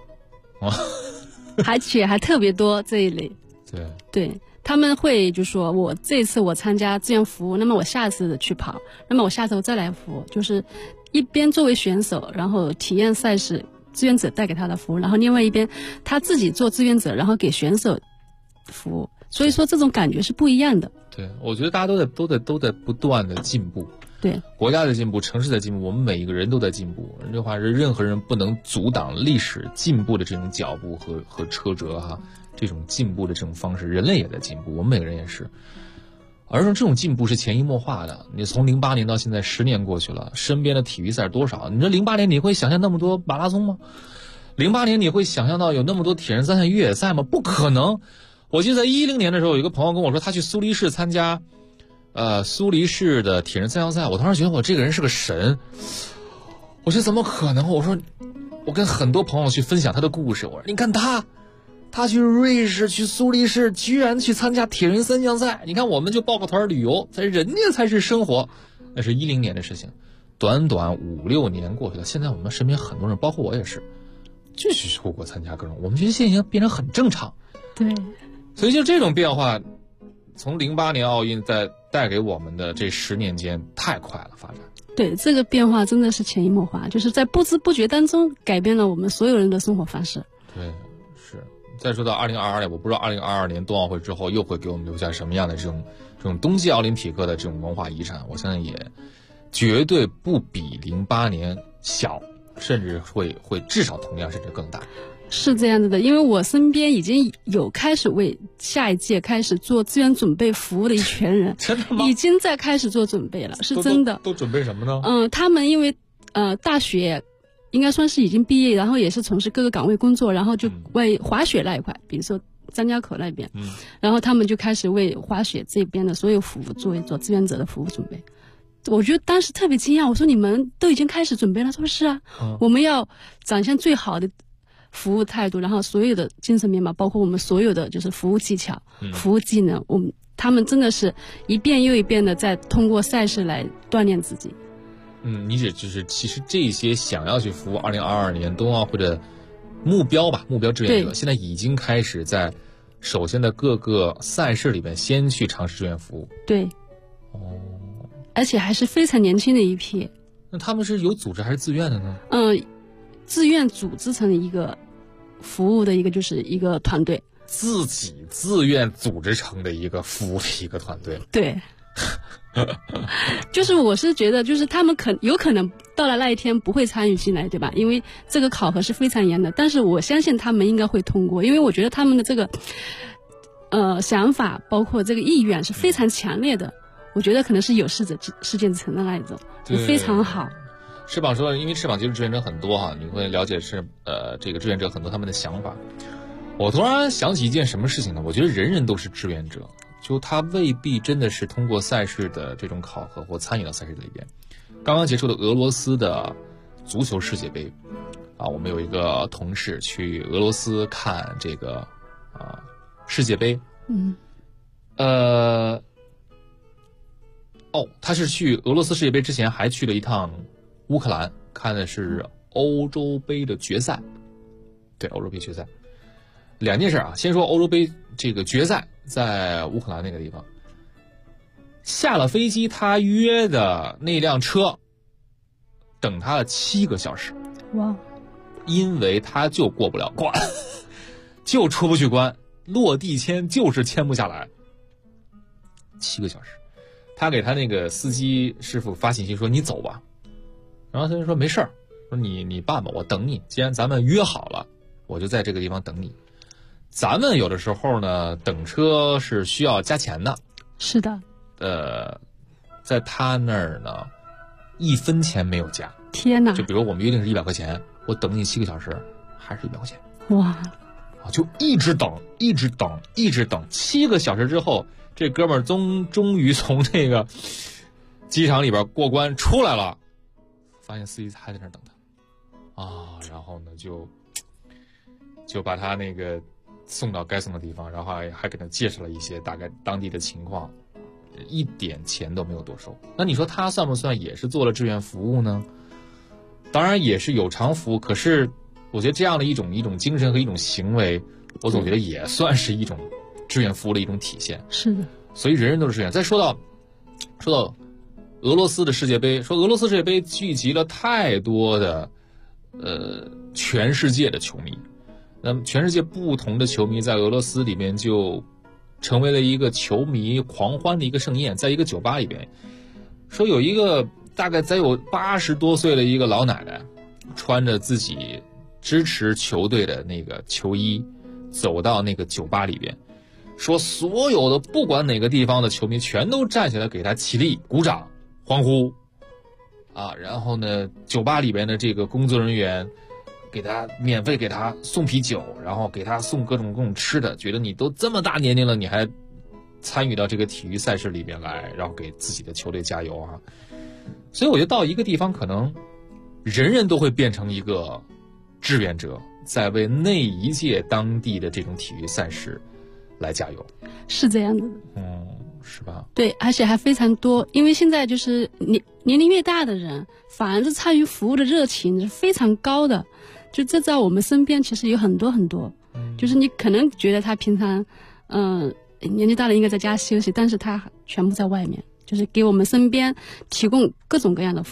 而且还特别多这一类。对，他们会就说我这次我参加志愿服务，那么我下次去跑，那么我下次我再来服务，就是一边作为选手，然后体验赛事，志愿者带给他的服务，然后另外一边他自己做志愿者，然后给选手服务。所以说这种感觉是不一样的。 对，我觉得大家都在不断的进步。 对， 国家在进步，城市在进步，我们每一个人都在进步。这话是任何人不能阻挡历史进步的这种脚步和车辙哈，这种进步的这种方式，人类也在进步，我们每个人也是。而这种进步是潜移默化的。你从08年到现在10年过去了，身边的体育赛多少？你说08年你会想象那么多马拉松吗？08年你会想象到有那么多铁人三项越野赛吗？不可能。我记得在2010年的时候，有一个朋友跟我说，他去苏黎世参加苏黎世的铁人三项赛，我当时觉得我这个人是个神，我说怎么可能？我说我跟很多朋友去分享他的故事，我说你看他去瑞士去苏黎世居然去参加铁人三项赛，你看我们就报个团旅游，人家才是生活。那是2010年的事情，短短5-6年过去了，现在我们身边很多人包括我也是继续出国参加各种，我们觉得现在变成很正常。 对， 所以就这种变化从08年奥运再带给我们的这10年间太快了发展。 对，这个变化真的是潜移默化，就是在不知不觉当中改变了我们所有人的生活方式。 对，是再说到2022年，我不知道2022年冬奥会之后又会给我们留下什么样的这种冬季奥林匹克的这种文化遗产，我相信也绝对不比08年小，甚至会至少同样甚至更大。 是这样子的，因为我身边已经有开始为下一届开始做志愿准备服务的一群人， 真的吗？ 已经在开始做准备了，是真的。 都准备什么呢？ 他们因为大学应该算是已经毕业，然后也是从事各个岗位工作，然后就为滑雪那一块，比如说张家口那边，然后他们就开始为滑雪这边的所有服务做志愿者的服务准备。我觉得当时特别惊讶，我说你们都已经开始准备了？他说是啊，我们要展现最好的服务态度，然后所有的精神面貌，包括我们所有的就是服务技巧、服务技能，他们真的是一遍又一遍的在通过赛事来锻炼自己。 你指就是其实这些想要去服务2022年冬奥会的目标志愿者，现在已经开始在首先的各个赛事里边先去尝试志愿服务。 对，而且还是非常年轻的一批。 那他们是有组织还是自愿的呢？ 自愿组织成一个服务的一个就是一个团队， 自己自愿组织成的一个服务的一个团队。 对。就是我是觉得就是他们有可能到了那一天不会参与进来，对吧？因为这个考核是非常严的，但是我相信他们应该会通过，因为我觉得他们的这个想法包括这个意愿是非常强烈的，我觉得可能是有事件成的那一种，就非常好。 翅膀说，因为翅膀接触志愿者很多哈，你会了解这个志愿者很多他们的想法。我突然想起一件什么事情呢？我觉得人人都是志愿者，就他未必真的是通过赛事的这种考核或参与到赛事里边。刚刚结束的俄罗斯的足球世界杯啊，我们有一个同事去俄罗斯看这个世界杯。他是去俄罗斯世界杯之前还去了一趟乌克兰，看的是欧洲杯的决赛。对，欧洲杯决赛两件事啊，先说欧洲杯这个决赛在乌克兰那个地方，下了飞机他约的那辆车等他了7个小时。 哇！ 因为他就过不了关，就出不去关，落地签就是签不下来，7个小时。他给他那个司机师傅发信息说你走吧，然后他就说没事儿，说你办吧，我等你，既然咱们约好了，我就在这个地方等你。咱们有的时候呢等车是需要加钱的。 是的。 在他那儿呢1分钱没有加。 天哪！ 就比如我们约定是100块钱，我等你7个小时还是100块钱。 哇！ 就一直等7个小时之后，这哥们儿终于从这个机场里边过关出来了，发现司机还在那儿等他然后呢就把他那个送到该送的地方，然后还给他介绍了一些大概当地的情况，一点钱都没有多收。那你说他算不算也是做了志愿服务呢？当然也是有偿服务，可是我觉得这样的一种精神和一种行为，我总觉得也算是一种志愿服务的一种体现。 是的。 所以人人都是志愿。再说到俄罗斯的世界杯，说俄罗斯世界杯聚集了太多的全世界的球迷，那么全世界不同的球迷在俄罗斯里面就成为了一个球迷狂欢的一个盛宴。在一个酒吧里边，说有一个大概才有80多岁的一个老奶奶，穿着自己支持球队的那个球衣，走到那个酒吧里边，说所有的不管哪个地方的球迷全都站起来给他起立鼓掌欢呼然后呢酒吧里边的这个工作人员免费给他送啤酒，然后给他送各种吃的，觉得你都这么大年龄了，你还参与到这个体育赛事里边来，然后给自己的球队加油啊。所以我觉得到一个地方，可能人人都会变成一个志愿者，在为那一届当地的这种体育赛事来加油。 是这样的。 是吧？ 对，而且还非常多，因为现在就是年龄越大的人，反而是参与服务的热情是非常高的。就这在我们身边其实有很多很多，就是你可能觉得他平常年纪大了应该在家休息，但是他全部在外面，就是给我们身边提供各种各样的服务，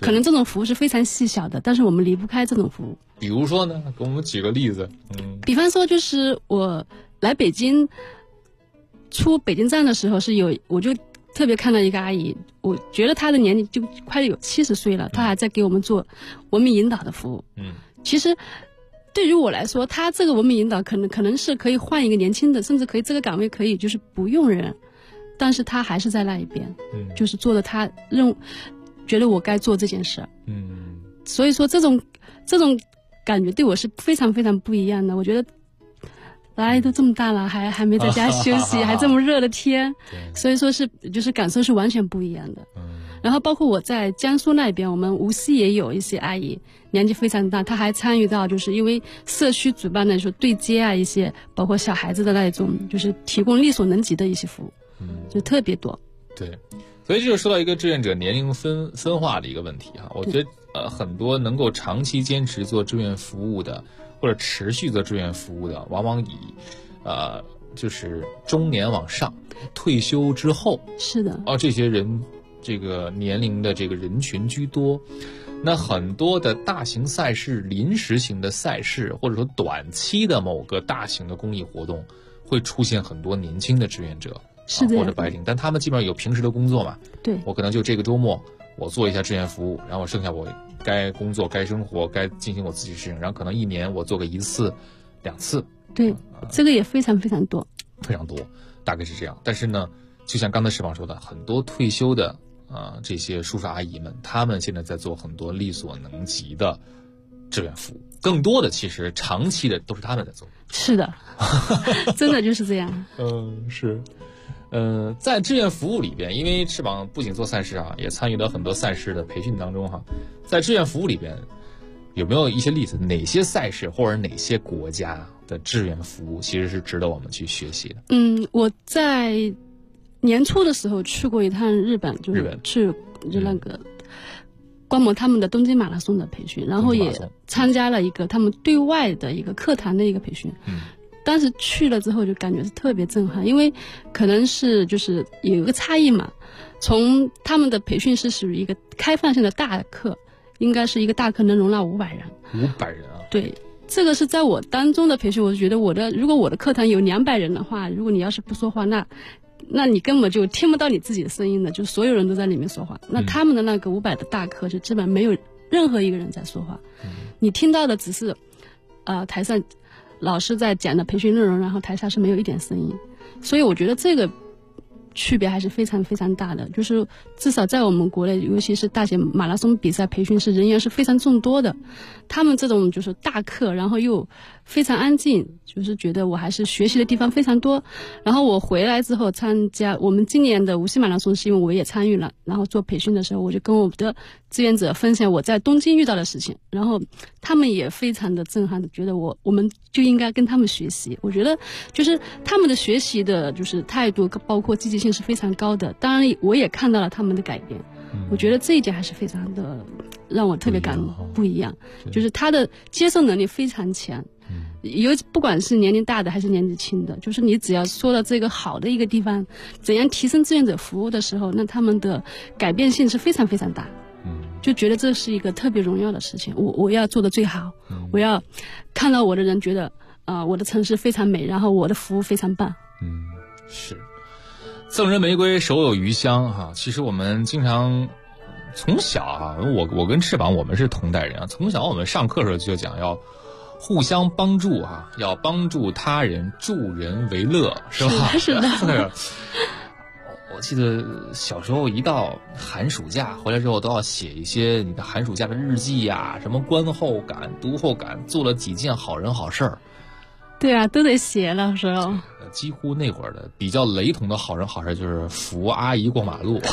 可能这种服务是非常细小的，但是我们离不开这种服务。 比如说呢，给我们举个例子。 比方说就是我来北京出北京站的时候我就特别看到一个阿姨，我觉得她的年龄就快有70岁了，她还在给我们做文明引导的服务。其实对于我来说，她这个文明引导可能是可以换一个年轻的，甚至可以这个岗位可以就是不用人，但是她还是在那一边，就是做了她觉得我该做这件事。所以说这种感觉对我是非常非常不一样的。我觉得来都这么大了，还没在家休息，还这么热的天，所以说就是感受是完全不一样的。然后包括我在江苏那边，我们无锡也有一些阿姨年纪非常大，她还参与到就是因为社区主办的说对接啊，一些包括小孩子的那种就是提供力所能及的一些服务，就特别多。 对，所以这就说到一个志愿者年龄分化的一个问题哈。我觉得很多能够长期坚持做志愿服务的，或者持续做志愿服务的，往往以就是中年往上，退休之后， 是的， 这些人这个年龄的这个人群居多。那很多的大型赛事、临时性的赛事，或者说短期的某个大型的公益活动，会出现很多年轻的志愿者， 是的， 或者白领，但他们基本上有平时的工作嘛。 对， 我可能就这个周末我做一下志愿服务，然后剩下我该工作、该生活、该进行我自己事情，然后可能1年我做个1次、2次。 对，这个也非常非常多， 非常多，大概是这样。但是呢，就像刚才石榜说的，很多退休的这些叔叔阿姨们，他们现在在做很多力所能及的志愿服务，更多的其实长期的都是他们在做。 是的，真的就是这样。 是。在志愿服务里边，因为翅膀不仅做赛事啊，也参与到很多赛事的培训当中哈。在志愿服务里边，有没有一些例子？哪些赛事或者哪些国家的志愿服务其实是值得我们去学习的？ 我在年初的时候去过一趟日本，就是去那个观摩他们的东京马拉松的培训，然后也参加了一个他们对外的一个课堂的一个培训。当时去了之后就感觉是特别震撼，因为可能是就是有一个差异嘛，从他们的培训是属于一个开放性的大课，应该是一个大课能容纳500人。 500人啊？ 对，这个是在我当中的培训，我就觉得如果我的课堂有200人的话，如果你要是不说话，那你根本就听不到你自己的声音的，就所有人都在里面说话。那他们的那个500的大课就基本没有任何一个人在说话，你听到的只是台上老师在讲的培训内容，然后台下是没有一点声音，所以我觉得这个区别还是非常非常大的。就是至少在我们国内，尤其是大型马拉松比赛培训是人员是非常众多的，他们这种就是大课，然后又非常安静，就是觉得我还是学习的地方非常多。然后我回来之后参加我们今年的无锡马拉松，是因为我也参与了，然后做培训的时候，我就跟我的志愿者分享我在东京遇到的事情，然后他们也非常的震撼的觉得我们就应该跟他们学习。我觉得就是他们的学习的就是态度包括积极性是非常高的，当然我也看到了他们的改变，我觉得这一点还是非常的让我特别不一样，就是他的接受能力非常强，不管是年龄大的还是年纪轻的，就是你只要说到这个好的一个地方，怎样提升志愿者服务的时候，那他们的改变性是非常非常大，就觉得这是一个特别荣耀的事情，我要做的最好，我要看到我的人觉得我的城市非常美，然后我的服务非常棒。 是赠人玫瑰手有余香哈。其实我们经常从小啊，我跟翅膀我们是同代人啊，从小我们上课的时候就讲要互相帮助啊，要帮助他人，助人为乐，是吧？ 是的。 我记得小时候一到寒暑假回来之后，都要写一些你的寒暑假的日记呀，什么观后感、读后感，做了几件好人好事儿。 对啊，都得写了时候。 几乎那会儿的比较雷同的好人好事就是扶阿姨过马路。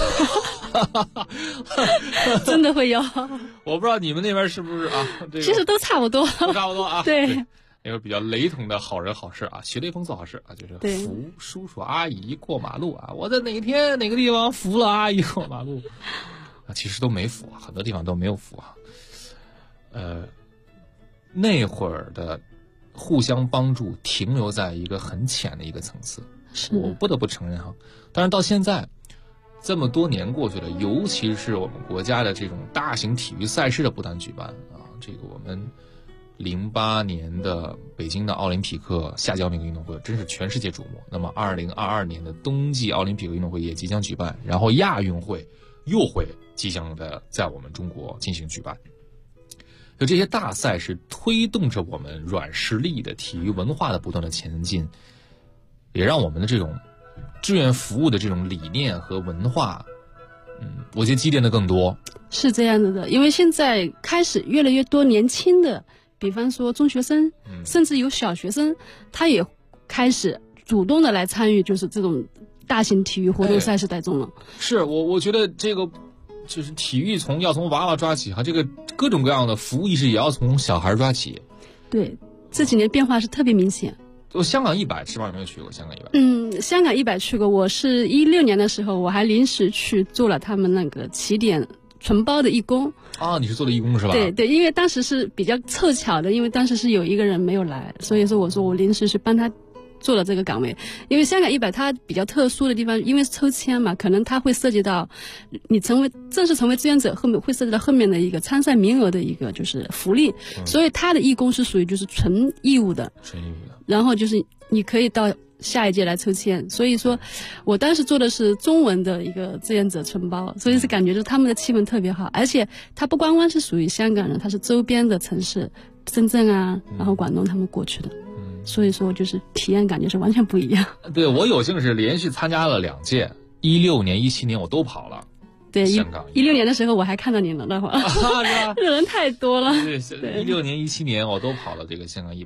真的会有。 我不知道你们那边是不是啊？ 其实都差不多。 都差不多啊。 对。 那个比较雷同的好人好事啊，学雷锋做好事啊，就是扶叔叔阿姨过马路啊。我在哪天哪个地方扶了阿姨过马路啊，其实都没扶啊，很多地方都没有扶啊。那会儿的互相帮助停留在一个很浅的一个层次，我不得不承认哈。但是到现在这么多年过去了，尤其是我们国家的这种大型体育赛事的不断举办啊，这个我们08年的北京的奥林匹克夏季奥林匹克运动会真是全世界瞩目。那么2022年的冬季奥林匹克运动会也即将举办，然后亚运会又会即将的在我们中国进行举办。就这些大赛是推动着我们软实力的体育文化的不断的前进，也让我们的这种志愿服务的这种理念和文化，我觉得积淀的更多。 是这样子的，因为现在开始越来越多年轻的，比方说中学生，甚至有小学生，他也开始主动的来参与，就是这种大型体育活动赛事当中了。 是我觉得这个就是体育要从娃娃抓起哈，这个各种各样的服务意识也要从小孩抓起。 对，这几年变化是特别明显。 香港100，知道有没有去过香港100？ 香港100去过，我是16年的时候，我还临时去做了他们那个起点承包的义工。 啊，你是做的义工是吧？ 对对，因为当时是比较凑巧的，因为当时是有一个人没有来，所以说我临时去帮他做了这个岗位。因为香港100它比较特殊的地方，因为是抽签嘛，可能它会涉及到你正式成为志愿者，后面会涉及到后面的一个参赛名额的一个就是福利，所以他的义工是属于就是纯义务的。然后就是你可以到下一届来抽签，所以说我当时做的是中文的一个志愿者承包，所以是感觉就是他们的气氛特别好，而且他不光光是属于香港人，他是周边的城市，深圳啊，然后广东他们过去的。所以说就是体验感觉是完全不一样。 对，我有幸是连续参加了2届，16年、17年我都跑了。 对， 香港 16年的时候我还看到你了，那会儿人太多了。 对，16年、17年我都跑了这个香港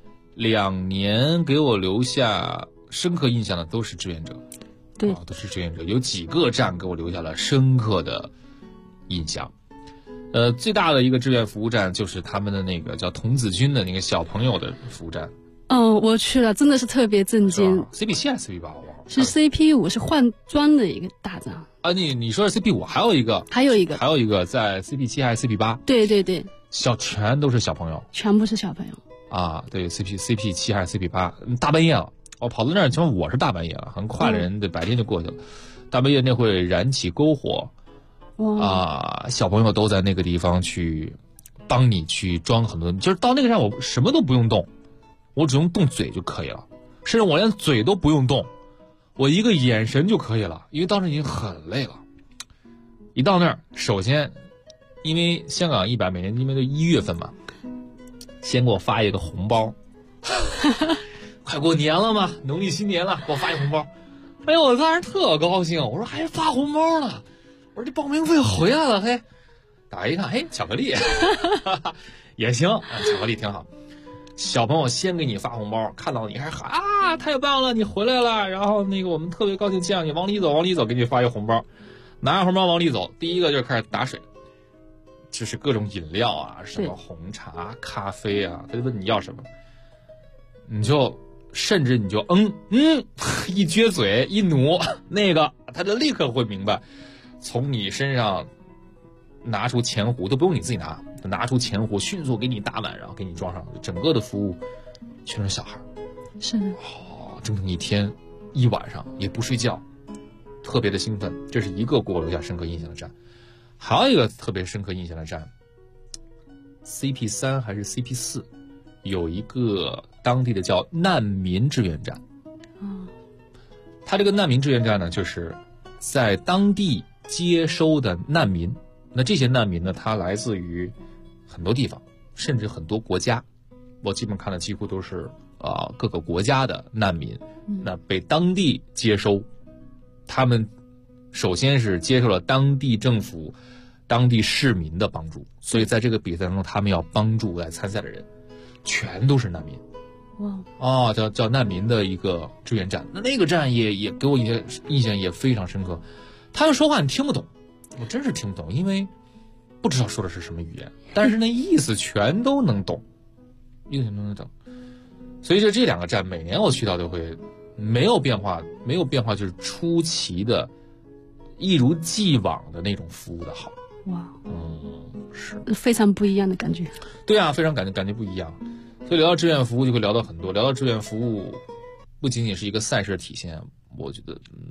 100，2年给我留下深刻印象的都是志愿者。 对， 都是志愿者，有几个站给我留下了深刻的印象。最大的一个志愿服务站就是他们的那个叫童子军的那个小朋友的服务站。 我去了，真的是特别震惊。 CP7 还是 CP8？ 是 CP5，是换装的一个大站。 啊，你说是 CP5，还有一个在 CP7还是 CP8？ 对对对， 全都是小朋友， 全部是小朋友啊。对 CP7还是 CP8？大半夜了，我跑到那儿，其实我是大半夜了，很快的人的白天就过去了。大半夜那会燃起篝火，小朋友都在那个地方去帮你去装很多，就是到那个站我什么都不用动。我只用动嘴就可以了，甚至我连嘴都不用动，我一个眼神就可以了，因为当时已经很累了。一到那儿，首先，因为香港100每年因为都1月份嘛，先给我发一个红包，快过年了嘛，农历新年了，给我发一红包。哎呦，我当时特高兴，我说还发红包呢，我说这报名费回来了，嘿，打开一看，嘿，巧克力，也行，巧克力挺好。小朋友先给你发红包，看到你还喊啊，太棒了，你回来了，然后那个我们特别高兴见到你，往里走，给你发一个红包，拿着红包往里走，第一个就开始打水，就是各种饮料啊，什么红茶、咖啡啊，他就问你要什么，甚至你就一撅嘴一努，那个他就立刻会明白，从你身上拿出钱壶，都不用你自己拿出钱壶，迅速给你打满，然后给你装上，整个的服务全是小孩。 是的。 整整一天一晚上也不睡觉，特别的兴奋。这是一个给我留下深刻印象的站。还有一个特别深刻印象的站 ，CP3 还是 CP4， 有一个当地的叫难民志愿站。它这个难民志愿站呢，就是在当地接收的难民。那这些难民呢，他来自于很多地方，甚至很多国家。我基本看的几乎都是各个国家的难民。那被当地接收，他们首先是接受了当地政府、当地市民的帮助，所以在这个比赛当中，他们要帮助来参赛的人，全都是难民。叫难民的一个志愿站。那个站也给我印象也非常深刻。他们说话你听不懂。我真是听不懂，因为不知道说的是什么语言，但是那意思全都能懂，一个全都能懂。所以这2个站每年我去到都会没有变化，就是出奇的一如既往的那种服务的好。是非常不一样的感觉。 对啊，非常感觉不一样。所以聊到志愿服务就会聊到很多，聊到志愿服务不仅仅是一个赛事的体现，我觉得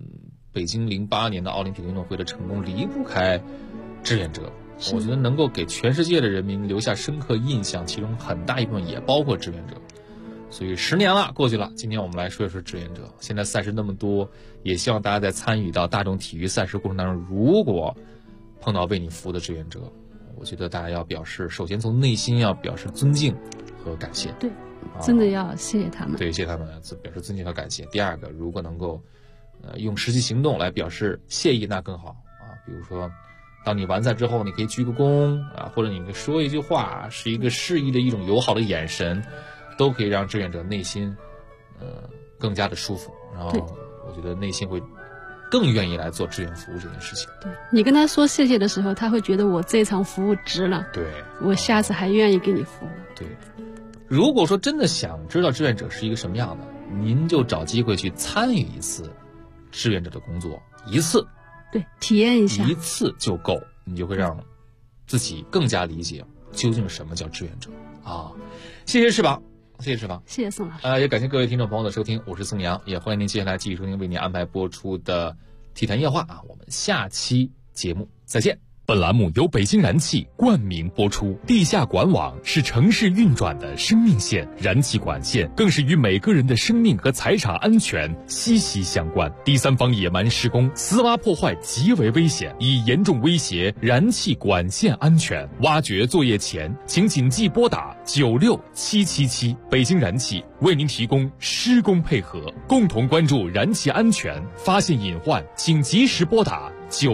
北京08年的奥林匹克运动会的成功离不开志愿者。我觉得能够给全世界的人民留下深刻印象，其中很大一部分也包括志愿者。所以10年了，过去了，今天我们来说一说志愿者。现在赛事那么多，也希望大家在参与到大众体育赛事过程当中，如果碰到为你服务的志愿者，我觉得大家要表示，首先从内心要表示尊敬和感谢。 对，真的要谢谢他们。 对，谢谢他们，表示尊敬和感谢。第二个，如果能够用实际行动来表示谢意，那更好啊。比如说，当你完赛之后，你可以鞠个躬啊，或者你说一句话，是一个示意的一种友好的眼神，都可以让志愿者内心更加的舒服，然后我觉得内心会更愿意来做志愿服务这件事情。 对，你跟他说谢谢的时候，他会觉得我这场服务值了， 对， 我下次还愿意给你服务。 对，如果说真的想知道志愿者是一个什么样的，您就找机会去参与一次志愿者的工作，一次， 对，体验一下， 一次就够，你就会让自己更加理解究竟什么叫志愿者啊！谢谢翅膀，谢谢翅膀， 谢谢宋老师。 也感谢各位听众朋友的收听，我是宋阳，也欢迎您接下来继续收听为您安排播出的体坛夜话啊！我们下期节目再见。 本栏目由北京燃气冠名播出。地下管网是城市运转的生命线，燃气管线更是与每个人的生命和财产安全息息相关。第三方野蛮施工、私挖破坏极为危险，已严重威胁燃气管线安全。挖掘作业前，请谨记拨打96777。北京燃气为您提供施工配合，共同关注燃气安全，发现隐患请及时拨打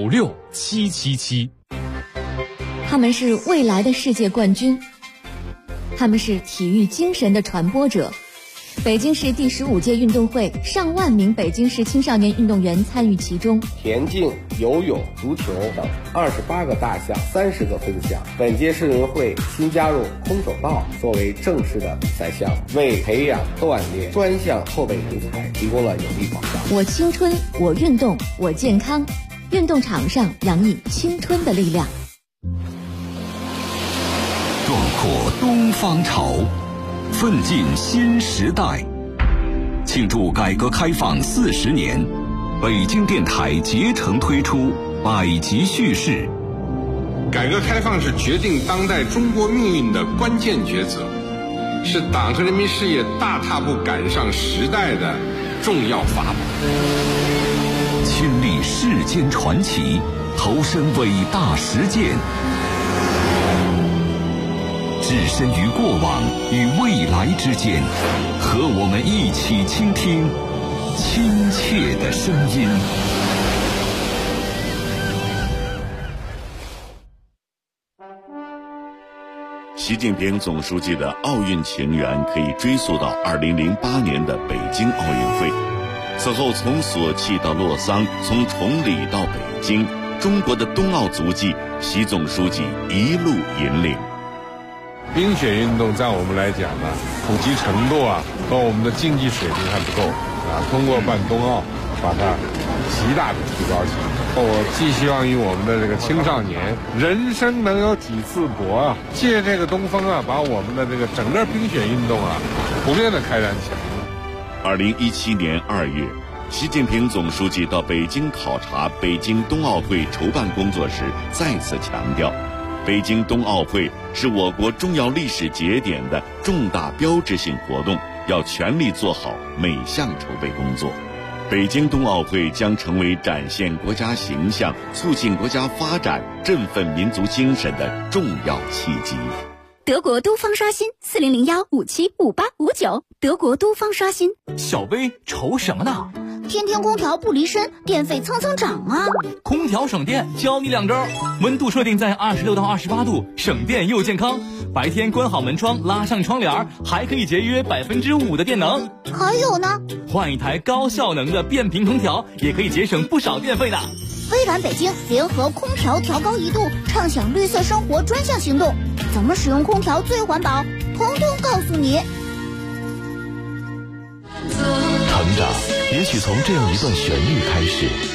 96777。 他们是未来的世界冠军，他们是体育精神的传播者。北京市第15届运动会，上万名北京市青少年运动员参与其中。 田径、游泳、足球等28个大项，30个分项。本届世运会新加入空手道作为正式的比赛项目，为培养锻炼专项后备人才提供了有力保障。 我青春，我运动，我健康。运动场上洋溢青春的力量。 壮阔东方潮，奋进新时代。庆祝改革开放40年，北京电台竭诚推出百集叙事。 改革开放是决定当代中国命运的关键抉择，是党和人民事业大踏步赶上时代的重要法宝。 亲历世间传奇，投身伟大实践，置身于过往与未来之间，和我们一起倾听亲切的声音。 习近平总书记的奥运情缘可以追溯到2008年的北京奥运会。此后从索契到洛桑，从崇礼到北京，中国的冬奥足迹，习总书记一路引领。 冰雪运动在我们来讲呢，普及程度和我们的竞技水平还不够通过办冬奥，把它极大的提高起来。我寄希望于我们的这个青少年，人生能有几次搏借这个东风把我们的这个整个冰雪运动普遍的开展起来。 2017年2月，习近平总书记到北京考察北京冬奥会筹办工作时，再次强调，北京冬奥会是我国重要历史节点的重大标志性活动，要全力做好每项筹备工作。北京冬奥会将成为展现国家形象、促进国家发展、振奋民族精神的重要契机。 德国都方刷新4001575859，德国都方刷新。 小薇愁什么呢？ 天天空调不离身，电费蹭蹭涨啊！ 空调省电，教你2招：温度设定在26到28度，省电又健康；白天关好门窗，拉上窗帘，还可以节约5%的电能。 还有呢， 换一台高效能的变频空调，也可以节省不少电费呢。 微软北京联合空调调高1度，畅享绿色生活专项行动，怎么使用空调最环保，通通告诉你。 成长也许从这样一段旋律开始。